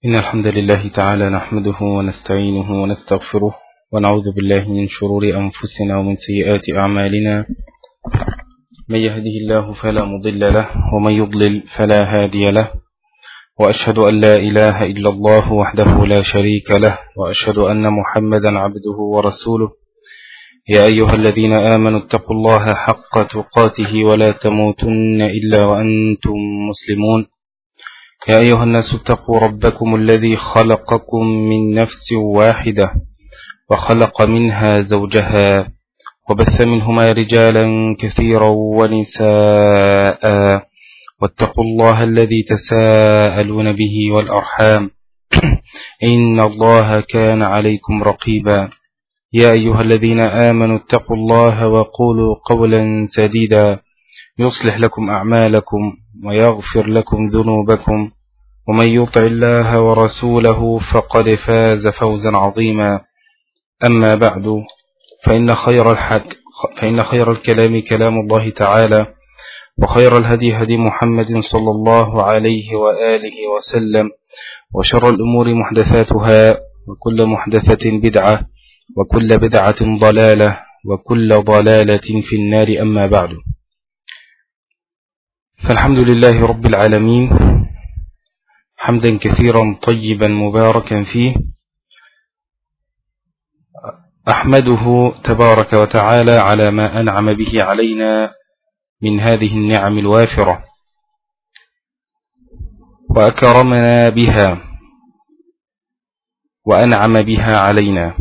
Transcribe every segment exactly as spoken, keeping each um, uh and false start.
إن الحمد لله تعالى نحمده ونستعينه ونستغفره ونعوذ بالله من شرور أنفسنا ومن سيئات أعمالنا. من يهده الله فلا مضل له ومن يضلل فلا هادي له، وأشهد أن لا إله إلا الله وحده لا شريك له، وأشهد أن محمدا عبده ورسوله. يا أيها الذين آمنوا اتقوا الله حق تقاته ولا تموتن إلا وأنتم مسلمون. يا أيها الناس اتقوا ربكم الذي خلقكم من نفس واحدة وخلق منها زوجها وبث منهما رجالا كثيرا ونساء، واتقوا الله الذي تساءلون به والأرحام إن الله كان عليكم رقيبا. يا أيها الذين آمنوا اتقوا الله وقولوا قولا سديدا يصلح لكم أعمالكم ويغفر لكم ذنوبكم، ومن يطع الله ورسوله فقد فاز فوزا عظيما. أما بعد، فإن خير الحق فإن خير الكلام كلام الله تعالى، وخير الهدي هدي محمد صلى الله عليه وآله وسلم، وشر الأمور محدثاتها، وكل محدثة بدعة، وكل بدعة ضلالة، وكل ضلالة في النار. أما بعد، فالحمد لله رب العالمين حمدا كثيرا طيبا مباركا فيه، أحمده تبارك وتعالى على ما أنعم به علينا من هذه النعم الوافرة، وأكرمنا بها وأنعم بها علينا.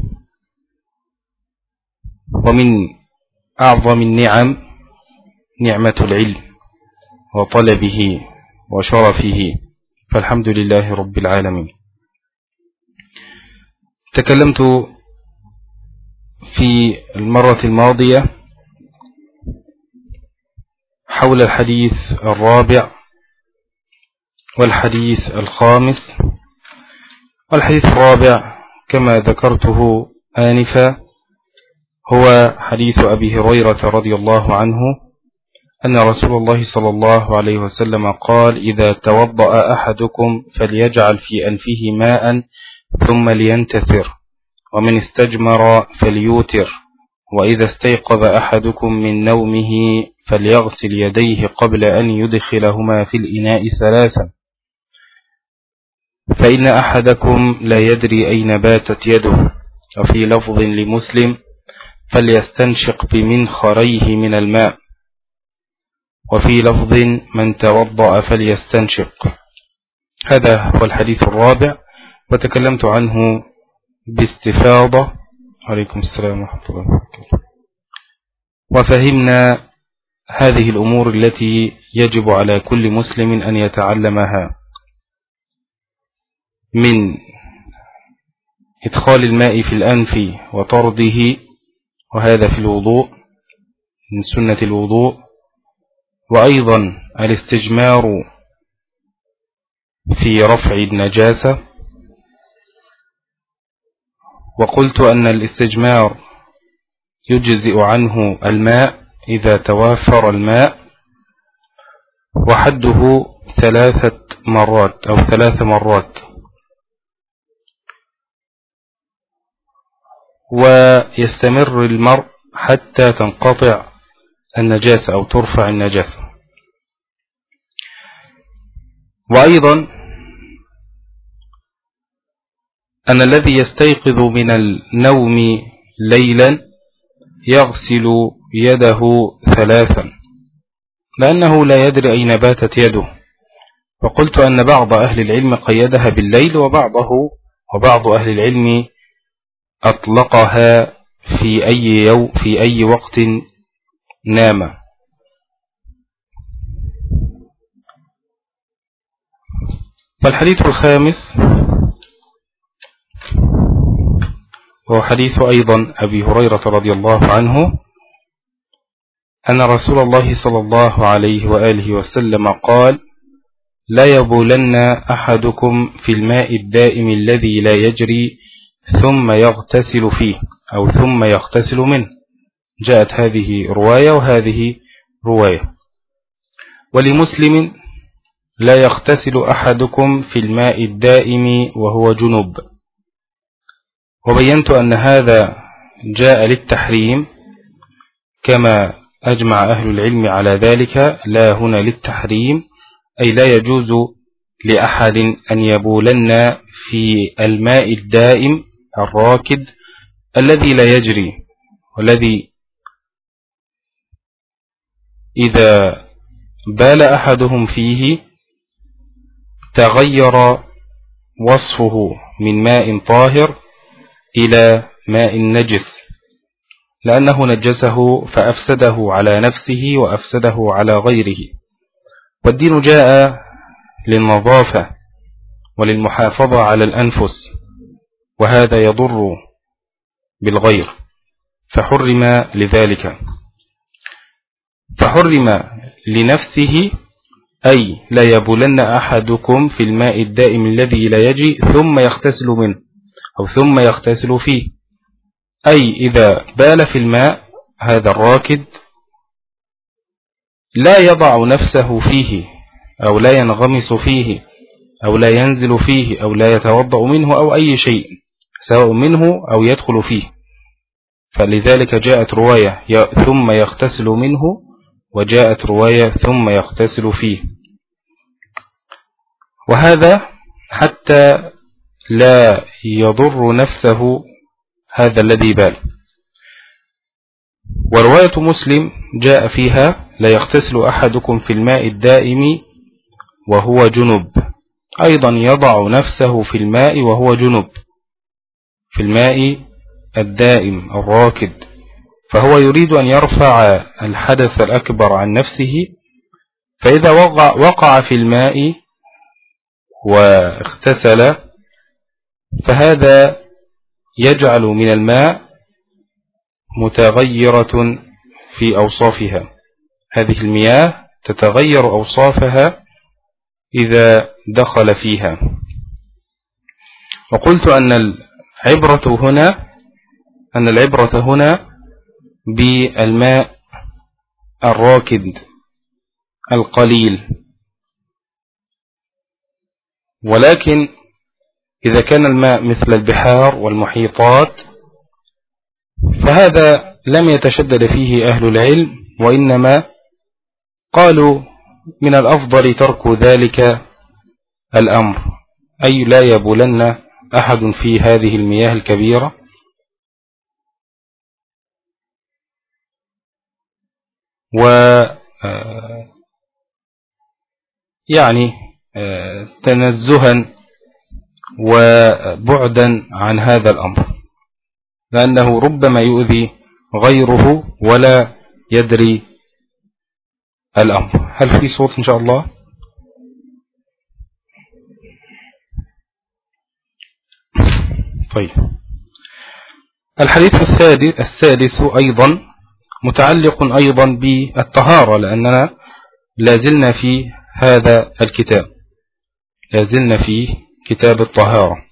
ومن أعظم النعم نعمة العلم وطلبه وشرفه، فالحمد لله رب العالمين. تكلمت في المرة الماضية حول الحديث الرابع والحديث الخامس. والحديث الرابع كما ذكرته آنفا هو حديث أبي هريرة رضي الله عنه أن رسول الله صلى الله عليه وسلم قال: إذا توضأ أحدكم فليجعل في أنفه ماء ثم لينتثر، ومن استجمر فليوتر، وإذا استيقظ أحدكم من نومه فليغسل يديه قبل أن يدخلهما في الإناء ثلاثا، فإن أحدكم لا يدري أين باتت يده. وفي لفظ لمسلم: فليستنشق بمنخريه من الماء. وفي لفظ: من توضأ فليستنشق. هذا هو الحديث الرابع، وتكلمت عنه باستفاضة. عليكم السلام ورحمة الله وبركاته. وفهمنا هذه الأمور التي يجب على كل مسلم أن يتعلمها، من إدخال الماء في الأنف وطرده، وهذا في الوضوء من سنة الوضوء، وأيضا الاستجمار في رفع النجاسة. وقلت أن الاستجمار يجزئ عنه الماء إذا توافر الماء، وحده ثلاثة مرات أو ثلاث مرات، ويستمر المرء حتى تنقطع النجاسة أو ترفع النجاسة. وأيضا أن الذي يستيقظ من النوم ليلا يغسل يده ثلاثا، لأنه لا يدري أين باتت يده. وقلت أن بعض أهل العلم قيدها بالليل، وبعضه وبعض أهل العلم أطلقها في أي يوم في أي وقت نام. والحديث الخامس وهو حديث أيضا أبي هريرة رضي الله عنه أن رسول الله صلى الله عليه وآله وسلم قال: لا يبولن أحدكم في الماء الدائم الذي لا يجري ثم يغتسل فيه أو ثم يغتسل منه. جاءت هذه رواية وهذه رواية. ولمسلم لا يغتسل أحدكم في الماء الدائم وهو جنب. وبينت أن هذا جاء للتحريم كما أجمع أهل العلم على ذلك، لا هنا للتحريم، أي لا يجوز لأحد أن يبولن في الماء الدائم الراكد الذي لا يجري، والذي إذا بال أحدهم فيه تغير وصفه من ماء طاهر إلى ماء نجس، لأنه نجسه فأفسده على نفسه وأفسده على غيره. والدين جاء للنظافة وللمحافظة على الأنفس، وهذا يضر بالغير، فحرم لذلك، فحرم لنفسه، أي لا يبولن أحدكم في الماء الدائم الذي لا يجي ثم يغتسل منه أو ثم يغتسل فيه، أي إذا بال في الماء هذا الراكد لا يضع نفسه فيه أو لا ينغمس فيه أو لا ينزل فيه أو لا يتوضأ منه أو أي شيء سواء منه أو يدخل فيه. فلذلك جاءت رواية ثم يغتسل منه، وجاءت رواية ثم يغتسل فيه، وهذا حتى لا يضر نفسه هذا الذي بال. ورواية مسلم جاء فيها لا يغتسل أحدكم في الماء الدائم وهو جنب، أيضا يضع نفسه في الماء وهو جنب، في الماء الدائم الراكد، فهو يريد أن يرفع الحدث الأكبر عن نفسه، فإذا وقع, وقع في الماء واغتسل فهذا يجعل من الماء متغيرة في أوصافها، هذه المياه تتغير أوصافها إذا دخل فيها. وقلت أن العبرة هنا أن العبرة هنا بالماء الراكد القليل، ولكن إذا كان الماء مثل البحار والمحيطات فهذا لم يتشدد فيه أهل العلم، وإنما قالوا من الأفضل ترك ذلك الأمر، أي لا يبولن أحد في هذه المياه الكبيرة. و يعني تنزها وبعدا عن هذا الأمر، لأنه ربما يؤذي غيره ولا يدري الأمر. هل في صوت إن شاء الله؟ طيب، الحديث السادس أيضا متعلق أيضا بالطهارة، لأننا لازلنا في هذا الكتاب، لازلنا في كتاب الطهارة،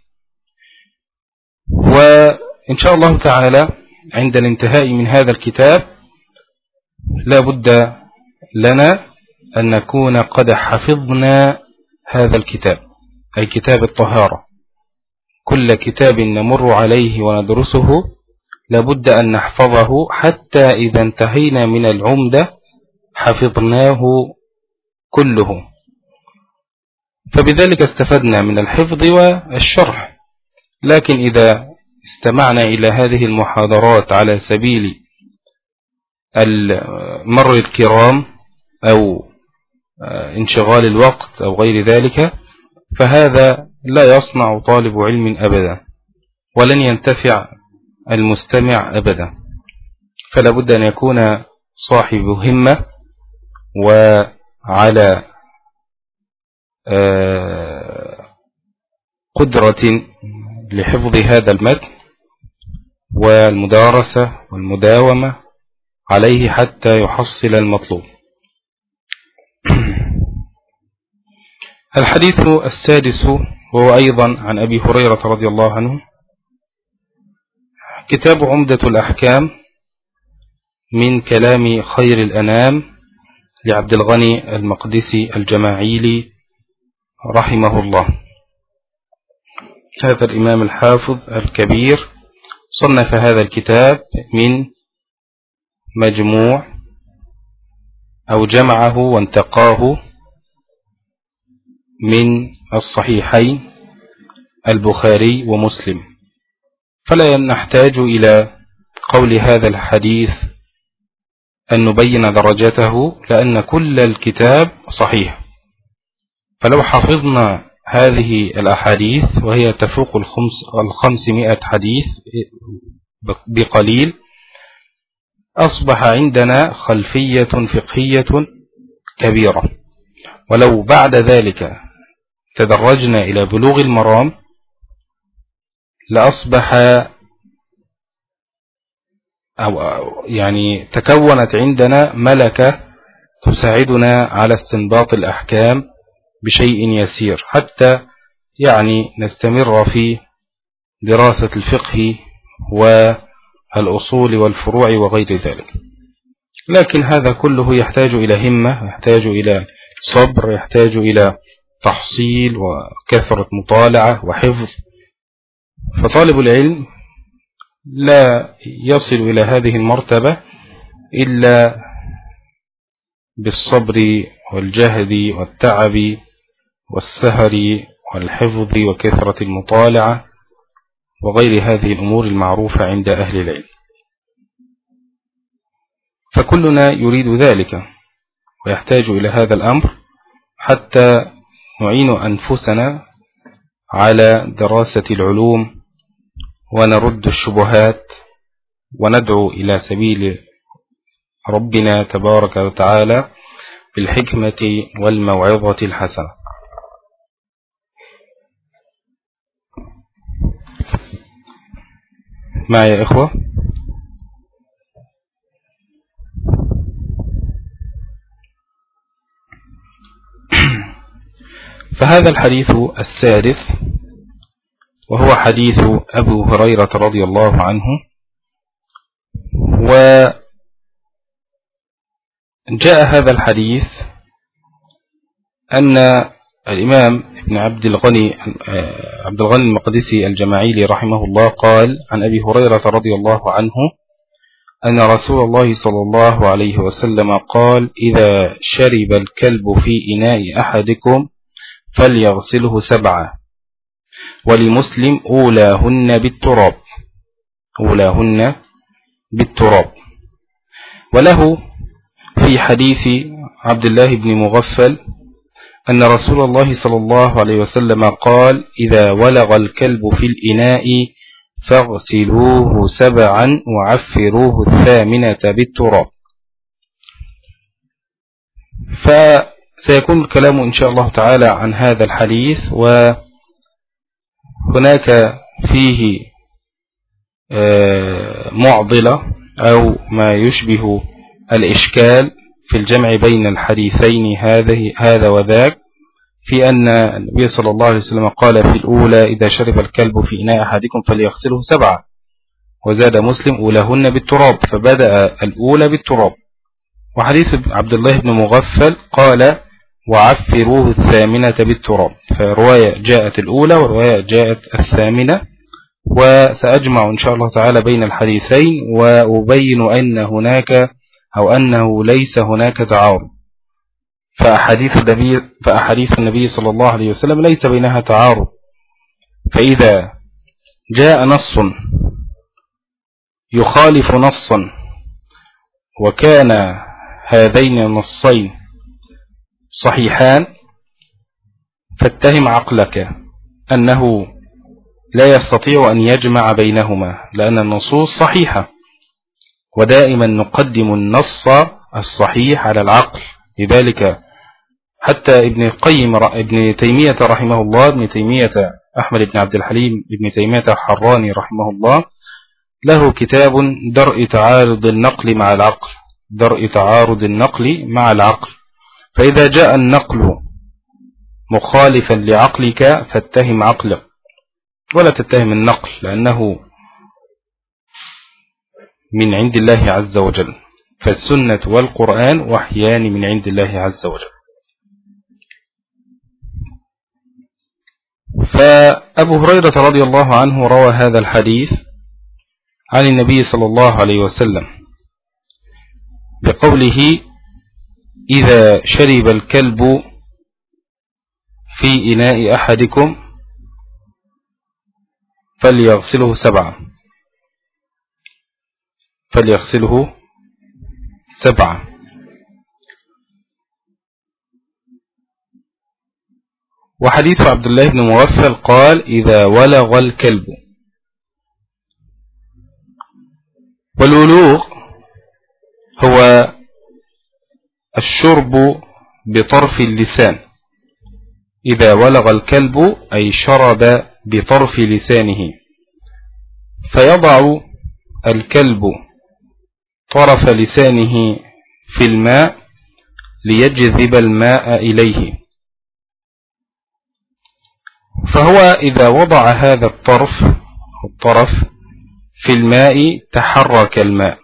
وإن شاء الله تعالى عند الانتهاء من هذا الكتاب لا بد لنا أن نكون قد حفظنا هذا الكتاب، أي كتاب الطهارة. كل كتاب نمر عليه وندرسه لابد أن نحفظه حتى إذا انتهينا من العمدة حفظناه كله، فبذلك استفدنا من الحفظ والشرح. لكن إذا استمعنا إلى هذه المحاضرات على سبيل مر الكرام أو انشغال الوقت أو غير ذلك فهذا لا يصنع طالب علم أبدا، ولن ينتفع المستمع أبدا. فلا بد أن يكون صاحب همة وعلى قدرة لحفظ هذا المتن والمدارسة والمداومة عليه حتى يحصل المطلوب. الحديث السادس وهو أيضا عن أبي هريرة رضي الله عنه. كتاب عمدة الأحكام من كلام خير الأنام لعبد الغني المقدسي الجماعيلي رحمه الله. هذا الإمام الحافظ الكبير صنف هذا الكتاب من مجموع أو جمعه وانتقاه من الصحيحين البخاري ومسلم، فلا نحتاج إلى قول هذا الحديث أن نبين درجته، لأن كل الكتاب صحيح. فلو حفظنا هذه الأحاديث وهي تفوق الخمس الخمسمائة حديث بقليل، أصبح عندنا خلفية فقهية كبيرة. ولو بعد ذلك تدرجنا إلى بلوغ المرام لأصبح أو يعني تكونت عندنا ملكة تساعدنا على استنباط الأحكام بشيء يسير، حتى يعني نستمر في دراسة الفقه والأصول والفروع وغير ذلك. لكن هذا كله يحتاج إلى همة، يحتاج إلى صبر، يحتاج إلى تحصيل وكثرة مطالعة وحفظ. فطالب العلم لا يصل إلى هذه المرتبة إلا بالصبر والجهد والتعب والسهر والحفظ وكثرة المطالعة وغير هذه الأمور المعروفة عند أهل العلم. فكلنا يريد ذلك ويحتاج إلى هذا الأمر حتى نعين أنفسنا على دراسة العلوم ونرد الشبهات وندعو إلى سبيل ربنا تبارك وتعالى بالحكمة والموعظة الحسنة. معي يا إخوة؟ فهذا الحديث السادس وهو حديث أبو هريرة رضي الله عنه. وجاء هذا الحديث أن الإمام ابن عبد الغني عبد الغني المقدسي الجماعيلي رحمه الله قال عن أبي هريرة رضي الله عنه أن رسول الله صلى الله عليه وسلم قال: إذا شرب الكلب في إناء أحدكم فليغسله سبعة. ولمسلم: أولاهن بالتراب، أولاهن بالتراب. وله في حديث عبد الله بن مغفل أن رسول الله صلى الله عليه وسلم قال: إذا ولغ الكلب في الإناء فاغسلوه سبعا وعفروه الثامنة بالتراب. فسيكون الكلام إن شاء الله تعالى عن هذا الحديث، وهناك فيه معضلة أو ما يشبه الإشكال في الجمع بين الحديثين هذه هذا وذاك، في أن النبي صلى الله عليه وسلم قال في الأولى: إذا شرب الكلب في إناء أحدكم فليغسله سبعة، وزاد مسلم: أولاهن بالتراب، فبدأ الأولى بالتراب. وحديث عبد الله بن مغفل قال: وعفروه الثامنة بالتراب. فرواية جاءت الأولى ورواية جاءت الثامنة، وسأجمع إن شاء الله تعالى بين الحديثين وأبين أن هناك أو أنه ليس هناك تعارض. فأحاديث النبي, فأحاديث النبي صلى الله عليه وسلم ليس بينها تعارض. فإذا جاء نص يخالف نصا وكان هذين النصين صحيحان، فاتهم عقلك أنه لا يستطيع أن يجمع بينهما، لأن النصوص صحيحة، ودائما نقدم النص الصحيح على العقل. لذلك حتى ابن القيم ابن تيمية رحمه الله ابن تيمية أحمد بن عبد الحليم ابن تيمية الحراني رحمه الله له كتاب درء تعارض النقل مع العقل، درء تعارض النقل مع العقل. فإذا جاء النقل مخالفا لعقلك فاتهم عقلك ولا تتهم النقل، لأنه من عند الله عز وجل. فالسنة والقرآن وحيان من عند الله عز وجل. فأبو هريرة رضي الله عنه روى هذا الحديث عن النبي صلى الله عليه وسلم بقوله: إذا شرب الكلب في إناء أحدكم فليغسله سبعة فليغسله سبعة وحديث عبد الله بن مغفل قال: إذا ولغ الكلب. والولوغ هو الشرب بطرف اللسان. إذا ولغ الكلب أي شرب بطرف لسانه، فيضع الكلب طرف لسانه في الماء ليجذب الماء إليه، فهو إذا وضع هذا الطرف الطرف في الماء تحرك الماء،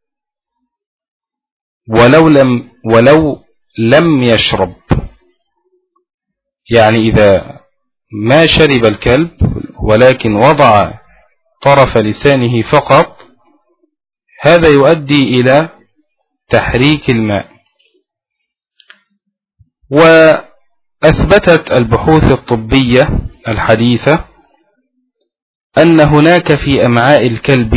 ولو لم ولو لم يشرب. يعني إذا ما شرب الكلب ولكن وضع طرف لسانه فقط، هذا يؤدي إلى تحريك الماء. وأثبتت البحوث الطبية الحديثة أن هناك في أمعاء الكلب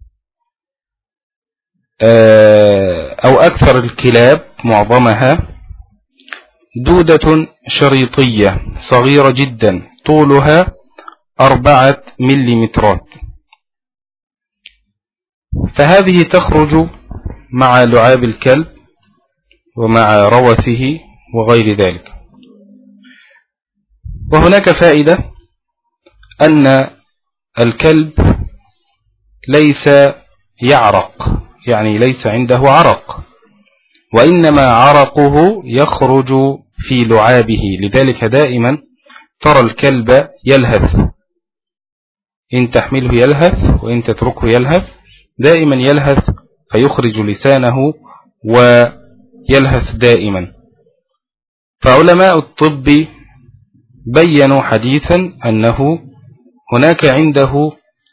أو أكثر الكلاب معظمها دودة شريطية صغيرة جدا طولها أربعة مليمترات، فهذه تخرج مع لعاب الكلب ومع روثه وغير ذلك. وهناك فائدة أن الكلب ليس يعرق، يعني ليس عنده عرق، وإنما عرقه يخرج في لعابه، لذلك دائما ترى الكلب يلهث، إن تحمله يلهث وإن تتركه يلهث، دائما يلهث فيخرج لسانه ويلهث دائما. فعلماء الطب بيّنوا حديثا أنه هناك عنده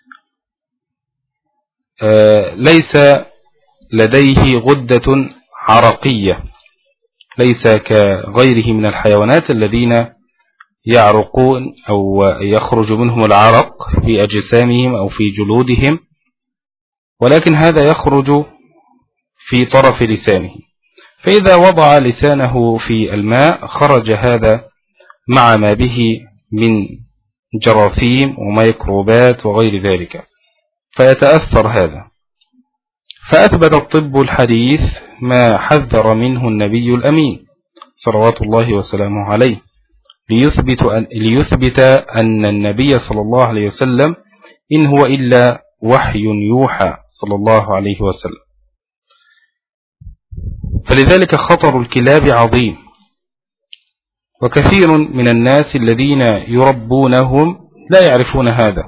ليس لديه غدة عرقية، ليس كغيره من الحيوانات الذين يعرقون أو يخرج منهم العرق في أجسامهم أو في جلودهم، ولكن هذا يخرج في طرف لسانه، فإذا وضع لسانه في الماء خرج هذا مع ما به من جراثيم وميكروبات وغير ذلك، فيتأثر هذا. فأثبت الطب الحديث ما حذر منه النبي الأمين صلوات الله وسلامه عليه، ليثبت أن, ليثبت أن النبي صلى الله عليه وسلم إن هو إلا وحي يوحى صلى الله عليه وسلم. فلذلك خطر الكلاب عظيم، وكثير من الناس الذين يربونهم لا يعرفون هذا.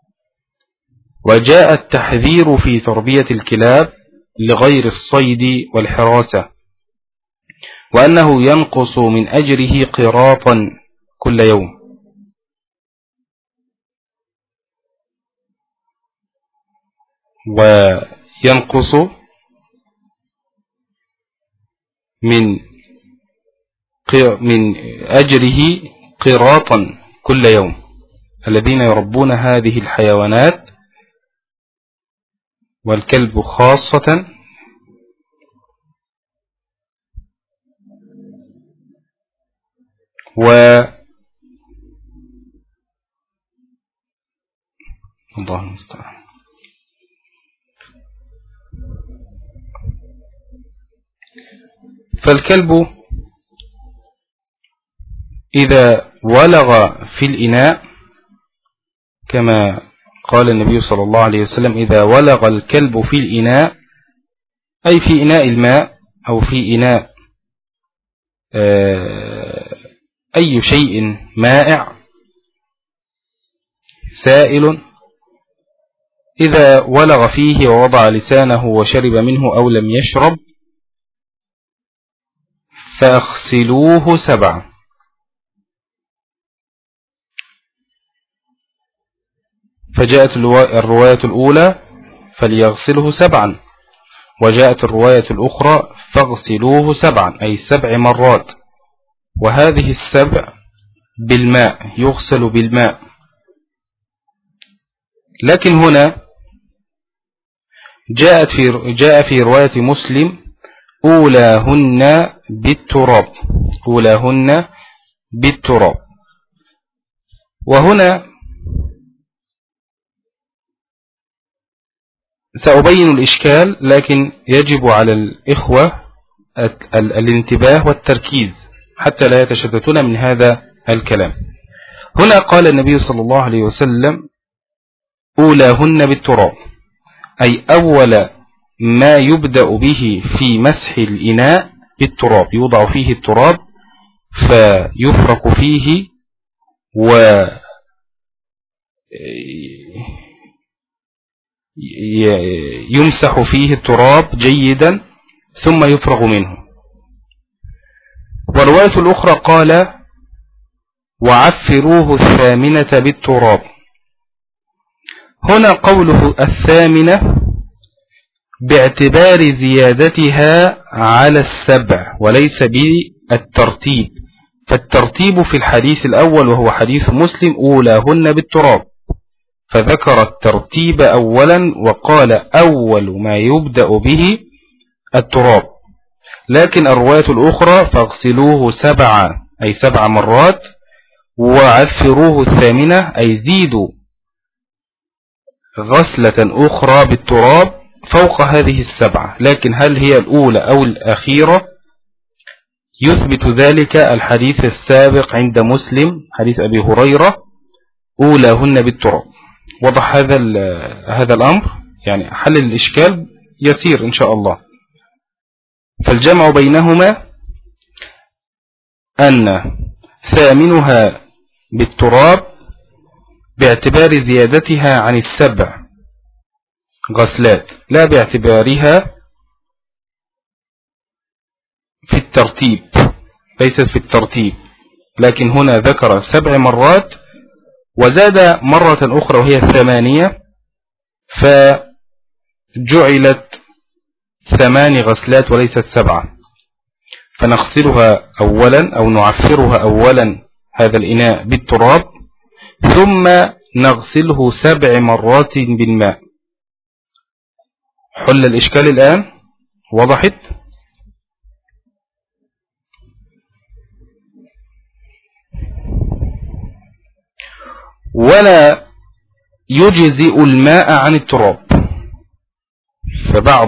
وجاء التحذير في تربية الكلاب لغير الصيد والحراسة، وأنه ينقص من أجره قراطا كل يوم. وينقص من من أجره قراطا كل يوم الذين يربون هذه الحيوانات، والكلب خاصة. و الله المستعان. فالكلب إذا ولغ في الإناء كما قال النبي صلى الله عليه وسلم: إذا ولغ الكلب في الإناء، أي في إناء الماء أو في إناء أي شيء مائع سائل، إذا ولغ فيه ووضع لسانه وشرب منه أو لم يشرب فاغسلوه سبعا. فجاءت الرواية الأولى فليغسله سبعا، وجاءت الرواية الأخرى فاغسلوه سبعا أي سبع مرات، وهذه السبع بالماء، يغسل بالماء. لكن هنا جاءت في جاء في رواية مسلم أولاهن بالتراب، أولاهن بالتراب. وهنا سأبين الإشكال، لكن يجب على الإخوة الانتباه والتركيز حتى لا يتشتتون من هذا الكلام. هنا قال النبي صلى الله عليه وسلم أولاهن بالتراب، أي أول ما يبدأ به في مسح الإناء بالتراب، يوضع فيه التراب فيفرك فيه ويمسح فيه التراب جيدا ثم يفرغ منه. والرواية الأخرى قال وعفروه الثامنة بالتراب. هنا قوله الثامنة باعتبار زيادتها على السبع وليس بالترتيب، فالترتيب في الحديث الأول وهو حديث مسلم أولاهن بالتراب، فذكر الترتيب أولا وقال أول ما يبدأ به التراب. لكن الرواية الأخرى فاغسلوه سبعا أي سبع مرات، وعفروه الثامنة أي زيدوا غسلة أخرى بالتراب فوق هذه السبعة. لكن هل هي الأولى أو الأخيرة؟ يثبت ذلك الحديث السابق عند مسلم حديث أبي هريرة أولاهن بالتراب. وضح هذا هذا الأمر، يعني حل الإشكال يسير إن شاء الله. فالجمع بينهما أن ثامنها بالتراب باعتبار زيادتها عن السبع غسلات، لا باعتبارها في الترتيب، ليست في الترتيب، لكن هنا ذكر سبع مرات وزاد مرة أخرى وهي الثمانية، فجعلت ثمان غسلات وليست سبعة. فنغسلها أولا أو نعفرها أولا هذا الإناء بالتراب، ثم نغسله سبع مرات بالماء. حل الإشكال الآن؟ وضحت؟ ولا يجزئ الماء عن التراب، فبعض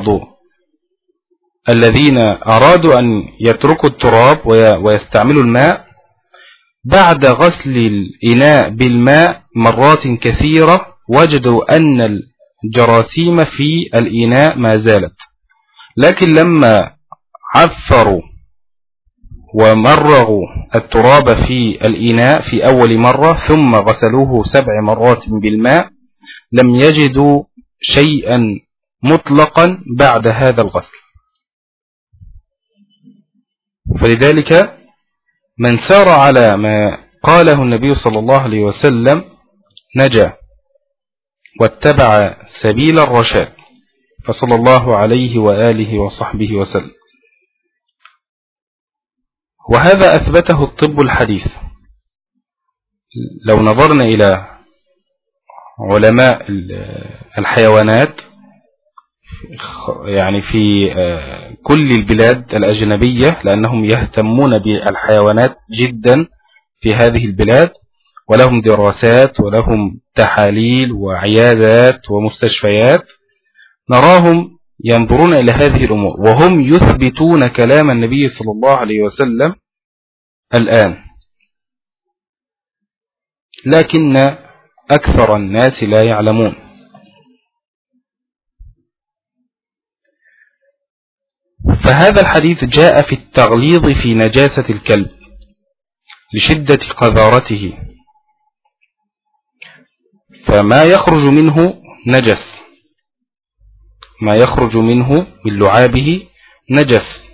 الذين أرادوا أن يتركوا التراب ويستعملوا الماء بعد غسل الإناء بالماء مرات كثيرة وجدوا أن الجراثيم في الإناء ما زالت، لكن لما عفروا ومرغوا التراب في الإناء في أول مرة ثم غسلوه سبع مرات بالماء لم يجدوا شيئا مطلقا بعد هذا الغسل. فلذلك من سار على ما قاله النبي صلى الله عليه وسلم نجا واتبع سبيل الرشاد، فصلى الله عليه وآله وصحبه وسلم. وهذا أثبته الطب الحديث. لو نظرنا إلى علماء الحيوانات يعني في كل البلاد الأجنبية، لأنهم يهتمون بالحيوانات جدا في هذه البلاد، ولهم دراسات ولهم تحاليل وعيادات ومستشفيات، نراهم ينظرون إلى هذه الأمور وهم يثبتون كلام النبي صلى الله عليه وسلم الآن، لكن أكثر الناس لا يعلمون. فهذا الحديث جاء في التغليظ في نجاسة الكلب لشدة قذارته، فما يخرج منه نجس، ما يخرج منه من لعابه نجس.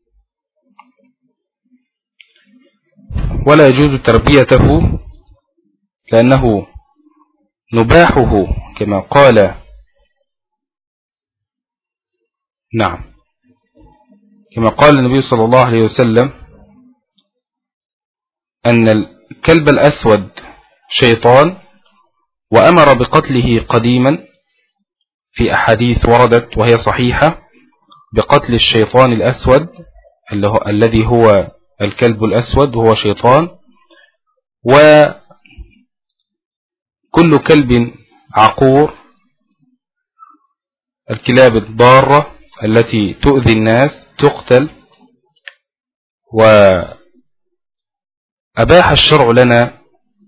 ولا يجوز تربيته لأنه نباحه كما قال نعم كما قال النبي صلى الله عليه وسلم أن الكلب الأسود شيطان، وأمر بقتله قديما في أحاديث وردت وهي صحيحة بقتل الشيطان الأسود الذي هو الكلب الأسود وهو شيطان. وكل كلب عقور، الكلاب الضارة التي تؤذي الناس تقتل. وأباح الشرع لنا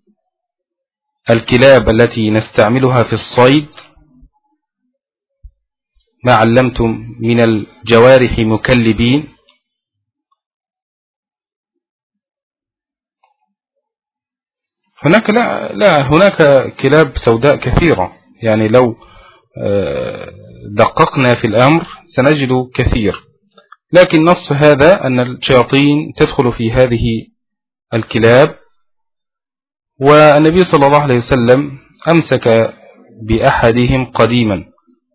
الكلاب التي نستعملها في الصيد، ما علمتم من الجوارح مكلبين، هناك لا, لا هناك كلاب سوداء كثيرة، يعني لو دققنا في الأمر سنجد كثير، لكن نص هذا أن الشياطين تدخل في هذه الكلاب. والنبي صلى الله عليه وسلم أمسك بأحدهم قديما،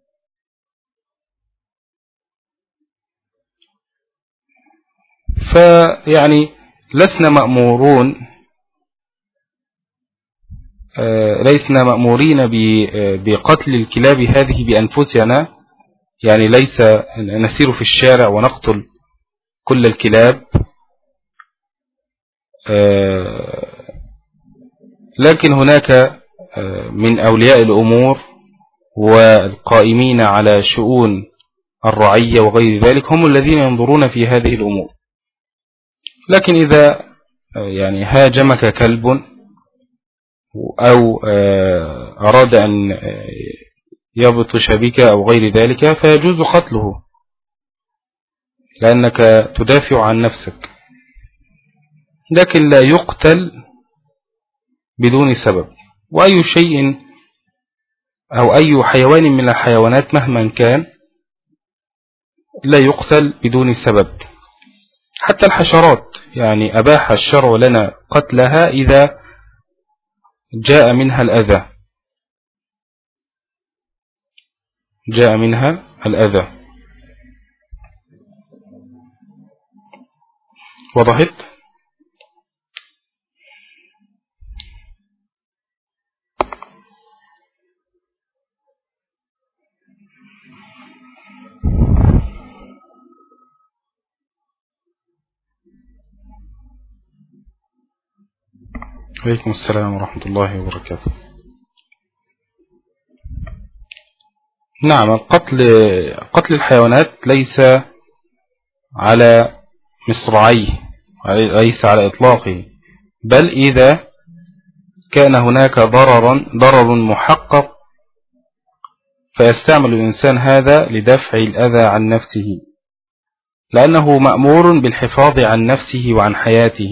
فيعني لسنا مأمورون ليسنا مأمورين بقتل الكلاب هذه بأنفسنا، يعني ليس نسير في الشارع ونقتل كل الكلاب، لكن هناك من أولياء الأمور والقائمين على شؤون الرعية وغير ذلك هم الذين ينظرون في هذه الأمور. لكن إذا يعني هاجمك كلب أو أراد أن يبطش بك أو غير ذلك فيجوز قتله، لأنك تدافع عن نفسك، لكن لا يقتل بدون سبب. وأي شيء أو أي حيوان من الحيوانات مهما كان لا يقتل بدون سبب. حتى الحشرات يعني أباح الشرع لنا قتلها إذا جاء منها الأذى جاء منها الأذى وضحت؟ عليكم السلام ورحمة الله وبركاته. نعم، قتل قتل الحيوانات ليس على مصراعيه، ليس على إطلاقه، بل إذا كان هناك ضرر ضرر محقق فيستعمل الإنسان هذا لدفع الأذى عن نفسه، لأنه مأمور بالحفاظ عن نفسه وعن حياته.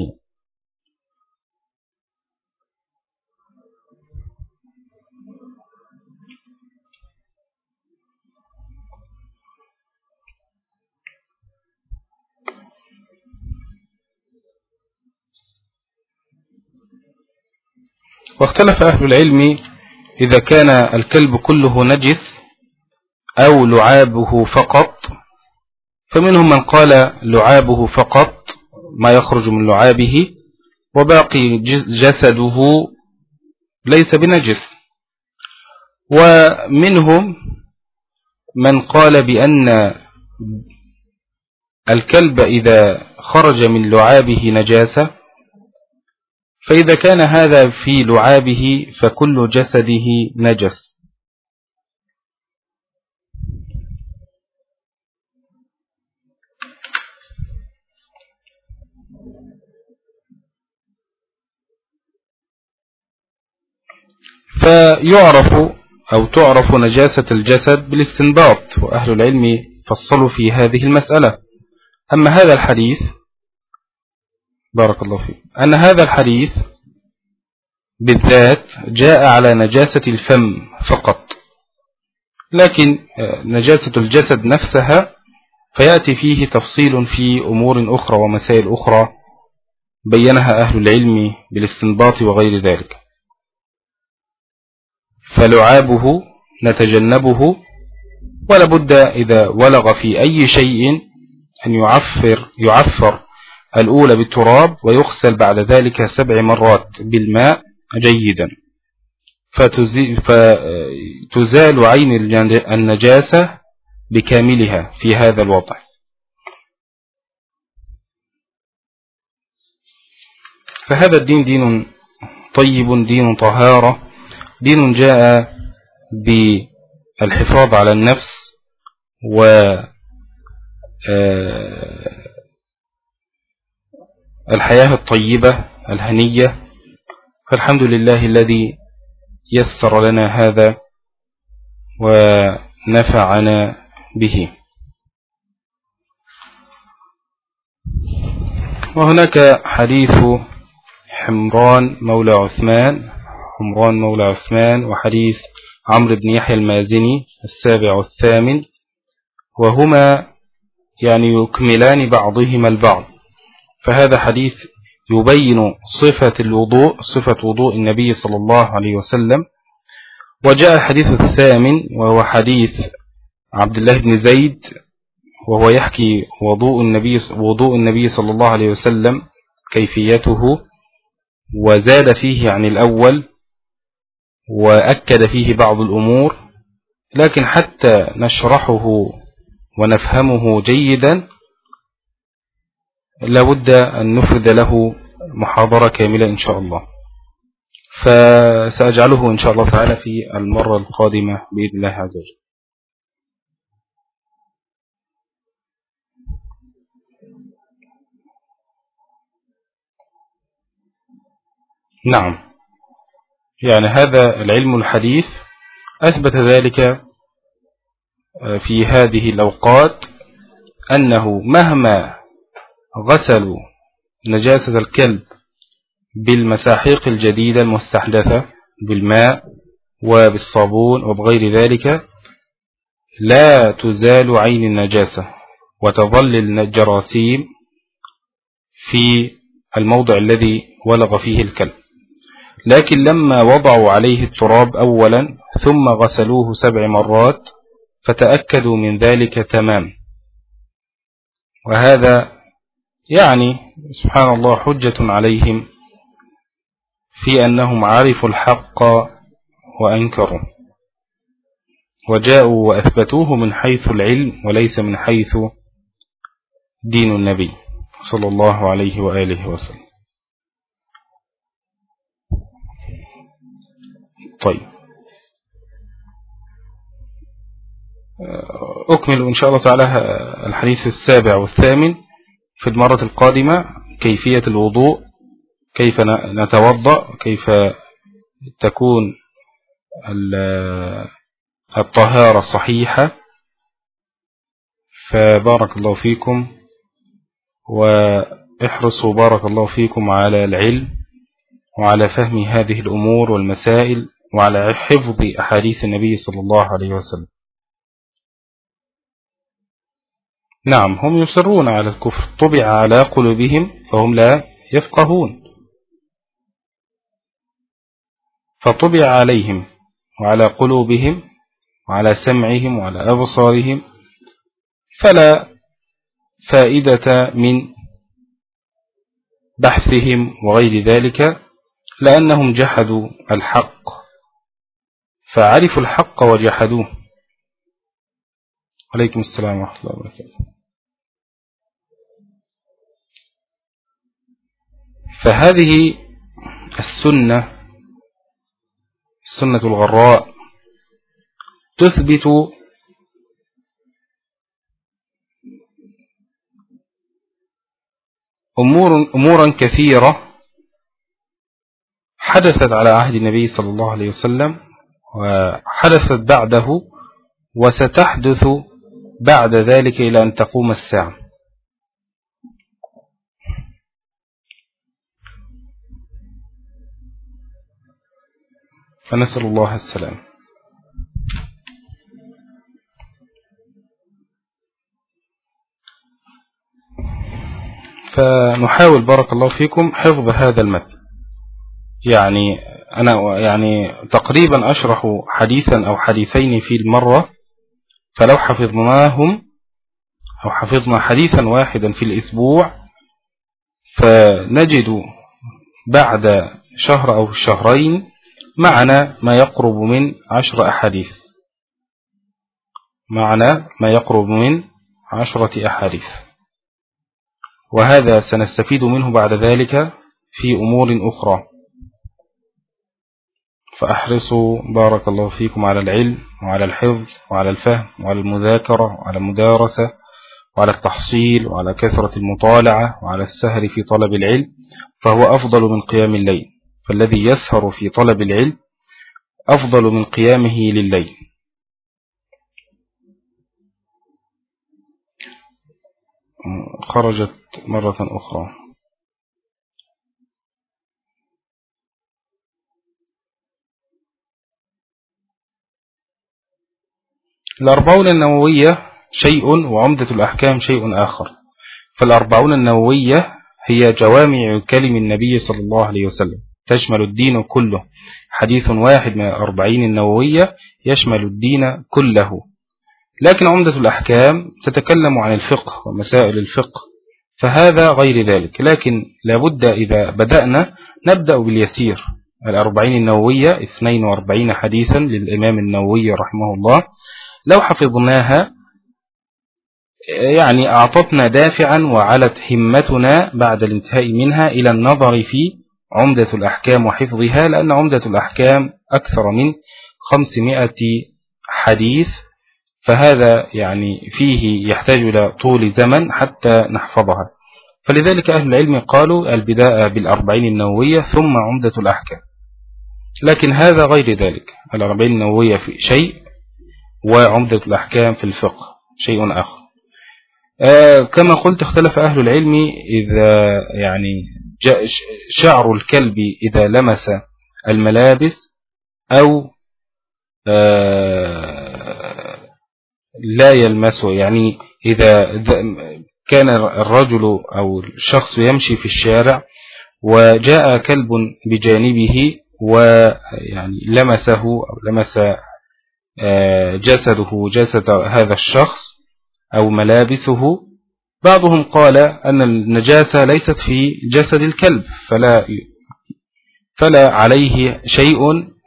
واختلف أهل العلم إذا كان الكلب كله نجس أو لعابه فقط، فمنهم من قال لعابه فقط، ما يخرج من لعابه، وباقي جسده ليس بنجس. ومنهم من قال بأن الكلب إذا خرج من لعابه نجاسة، فإذا كان هذا في لعابه فكل جسده نجس. فيعرف أو تعرف نجاسة الجسد بالاستنباط، وأهل العلم فصلوا في هذه المسألة. أما هذا الحديث بارك الله فيك أن هذا الحديث بالذات جاء على نجاسة الفم فقط، لكن نجاسة الجسد نفسها فيأتي فيه تفصيل في أمور أخرى ومسائل أخرى بينها أهل العلم بالاستنباط وغير ذلك. فلعابه نتجنبه، ولا بد إذا ولغ في أي شيء أن يعفر, يعفر الأولى بالتراب ويغسل بعد ذلك سبع مرات بالماء جيدا، فتزال عين النجاسة بكاملها في هذا الوضع. فهذا الدين دين طيب، دين طهارة، دين جاء بالحفاظ على النفس و الحياة الطيبة الهنية. فالحمد لله الذي يسر لنا هذا ونفعنا به. وهناك حديث حمران مولى عثمان حمران مولى عثمان وحديث عمرو بن يحيى المازني السابع والثامن، وهما يعني يكملان بعضهما البعض. فهذا حديث يبين صفة الوضوء، صفة وضوء النبي صلى الله عليه وسلم. وجاء الحديث الثامن وهو حديث عبد الله بن زيد، وهو يحكي وضوء النبي وضوء النبي صلى الله عليه وسلم كيفيته، وزاد فيه عن الأول وأكد فيه بعض الأمور، لكن حتى نشرحه ونفهمه جيدا لابد أن نفرد له محاضرة كاملة إن شاء الله، فسأجعله إن شاء الله تعالى في المرة القادمة بإذن الله عز وجل. نعم، يعني هذا العلم الحديث أثبت ذلك في هذه الأوقات، أنه مهما غسلوا نجاسة الكلب بالمساحيق الجديدة المستحدثة بالماء وبالصابون وبغير ذلك لا تزال عين النجاسة، وتظل الجراثيم في الموضع الذي ولغ فيه الكلب. لكن لما وضعوا عليه التراب أولا ثم غسلوه سبع مرات فتأكدوا من ذلك تمام. وهذا يعني سبحان الله حجة عليهم في أنهم عرفوا الحق وأنكروا، وجاءوا وأثبتوه من حيث العلم وليس من حيث دين النبي صلى الله عليه وآله وسلم. طيب، أكمل إن شاء الله تعالى الحديث السابع والثامن في المرة القادمة، كيفية الوضوء، كيف نتوضأ، كيف تكون الطهارة صحيحة. فبارك الله فيكم، واحرصوا بارك الله فيكم على العلم وعلى فهم هذه الأمور والمسائل وعلى حفظ أحاديث النبي صلى الله عليه وسلم. نعم، هم يصرون على الكفر، طبع على قلوبهم فهم لا يفقهون، فطبع عليهم وعلى قلوبهم وعلى سمعهم وعلى أبصارهم، فلا فائدة من بحثهم وغير ذلك، لأنهم جحدوا الحق، فعرفوا الحق وجحدوه. عليكم السلام ورحمة الله وبركاته. فهذه السنة السنة الغراء تثبت أمور أمورا كثيرة حدثت على عهد النبي صلى الله عليه وسلم وحدثت بعده وستحدث بعد ذلك إلى أن تقوم الساعة. فنسأل الله السلام. فنحاول بارك الله فيكم حفظ هذا المتن، يعني أنا يعني تقريبا أشرح حديثا أو حديثين في المرة، فلو حفظناهم أو حفظنا حديثا واحدا في الأسبوع فنجد بعد شهر أو شهرين معنا ما يقرب من عشر أحاديث، معنا ما يقرب من عشرة أحاديث، وهذا سنستفيد منه بعد ذلك في أمور أخرى. فأحرصوا بارك الله فيكم على العلم وعلى الحفظ وعلى الفهم وعلى المذاكرة وعلى المدارسة وعلى التحصيل وعلى كثرة المطالعة وعلى السهر في طلب العلم، فهو أفضل من قيام الليل، فالذي يسهر في طلب العلم أفضل من قيامه لليل. خرجت مرة أخرى. الأربعون النووية شيء وعمدة الأحكام شيء آخر. فالأربعون النووية هي جوامع كلم النبي صلى الله عليه وسلم، تشمل الدين كله. حديث واحد من الأربعين النووية يشمل الدين كله. لكن عمدة الأحكام تتكلم عن الفقه ومسائل الفقه، فهذا غير ذلك. لكن لابد إذا بدأنا نبدأ باليسير. الأربعين النووية اثنين وأربعين حديثا للإمام النووي رحمه الله، لو حفظناها يعني أعطتنا دافعا وعلت همتنا بعد الانتهاء منها إلى النظر في عمدة الأحكام وحفظها، لأن عمدة الأحكام أكثر من خمسمائة حديث، فهذا يعني فيه يحتاج إلى طول زمن حتى نحفظها. فلذلك أهل العلم قالوا البداء بالأربعين النووية ثم عمدة الأحكام. لكن هذا غير ذلك، الأربعين النووية في شيء وعمدة الأحكام في الفقه شيء آخر. آه كما قلت اختلف أهل العلم إذا يعني شعر الكلب إذا لمس الملابس أو آه لا يلمسه، يعني إذا كان الرجل أو الشخص يمشي في الشارع وجاء كلب بجانبه ويعني لمسه أو لمس آه جسده جسد هذا الشخص أو ملابسه، بعضهم قال أن النجاسة ليست في جسد الكلب فلا فلا عليه شيء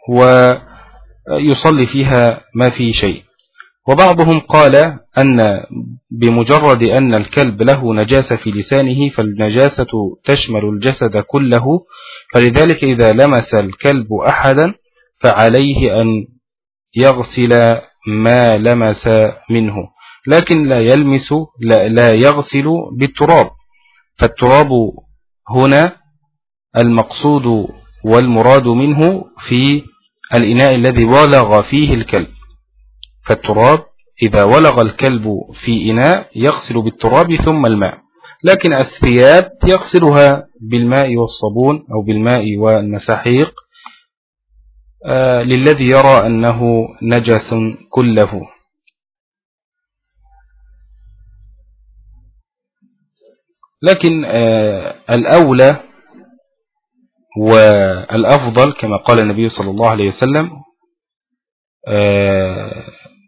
ويصلي فيها ما في شيء. وبعضهم قال أن بمجرد أن الكلب له نجاسة في لسانه فالنجاسة تشمل الجسد كله، فلذلك إذا لمس الكلب أحدا فعليه أن يغسل ما لمس منه، لكن لا يلمس لا, لا يغسل بالتراب. فالتراب هنا المقصود والمراد منه في الإناء الذي ولغ فيه الكلب، فالتراب إذا ولغ الكلب في إناء يغسل بالتراب ثم الماء، لكن الثياب يغسلها بالماء والصابون أو بالماء والمساحيق آه للذي يرى أنه نجس كله. لكن آه الأولى والأفضل كما قال النبي صلى الله عليه وسلم آه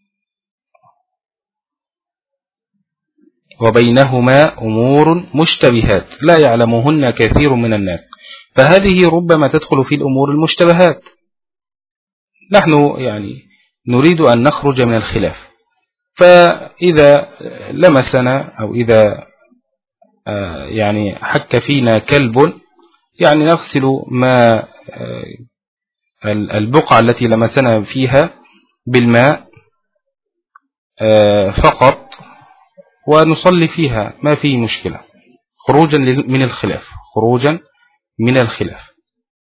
وبينهما أمور مشتبهات لا يعلمهن كثير من الناس، فهذه ربما تدخل في الأمور المشتبهات. نحن يعني نريد أن نخرج من الخلاف، فإذا لمسنا أو إذا آه يعني حك فينا كلب يعني نغسل ما آه البقعة التي لمسنا فيها بالماء آه فقط ونصلي فيها ما فيه مشكلة، خروجا من الخلاف خروجا من الخلاف.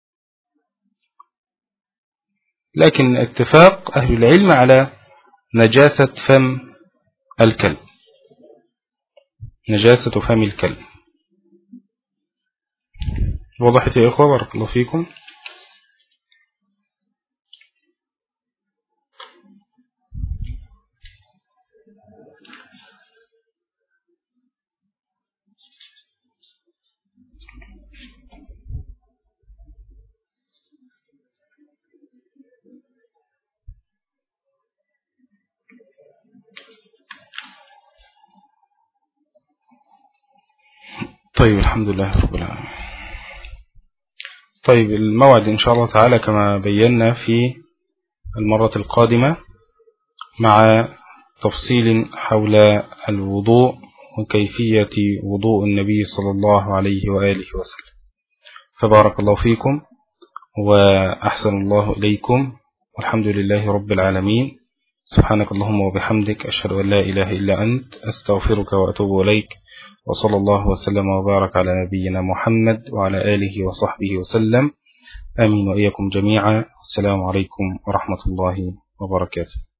لكن اتفاق أهل العلم على نجاسة فم الكلب، نجاسة فم الكلب. وضحت يا إخوة بارك الله فيكم. طيب الحمد لله رب العالمين. طيب الموعد إن شاء الله تعالى كما بينا في المرة القادمة مع تفصيل حول الوضوء وكيفية وضوء النبي صلى الله عليه وآله وسلم. فبارك الله فيكم وأحسن الله إليكم والحمد لله رب العالمين. سبحانك اللهم وبحمدك أشهد أن لا إله إلا أنت أستغفرك وأتوب إليك. وصلى الله وسلم وبارك على نبينا محمد وعلى آله وصحبه وسلم. آمين وإياكم جميعا. السلام عليكم ورحمة الله وبركاته.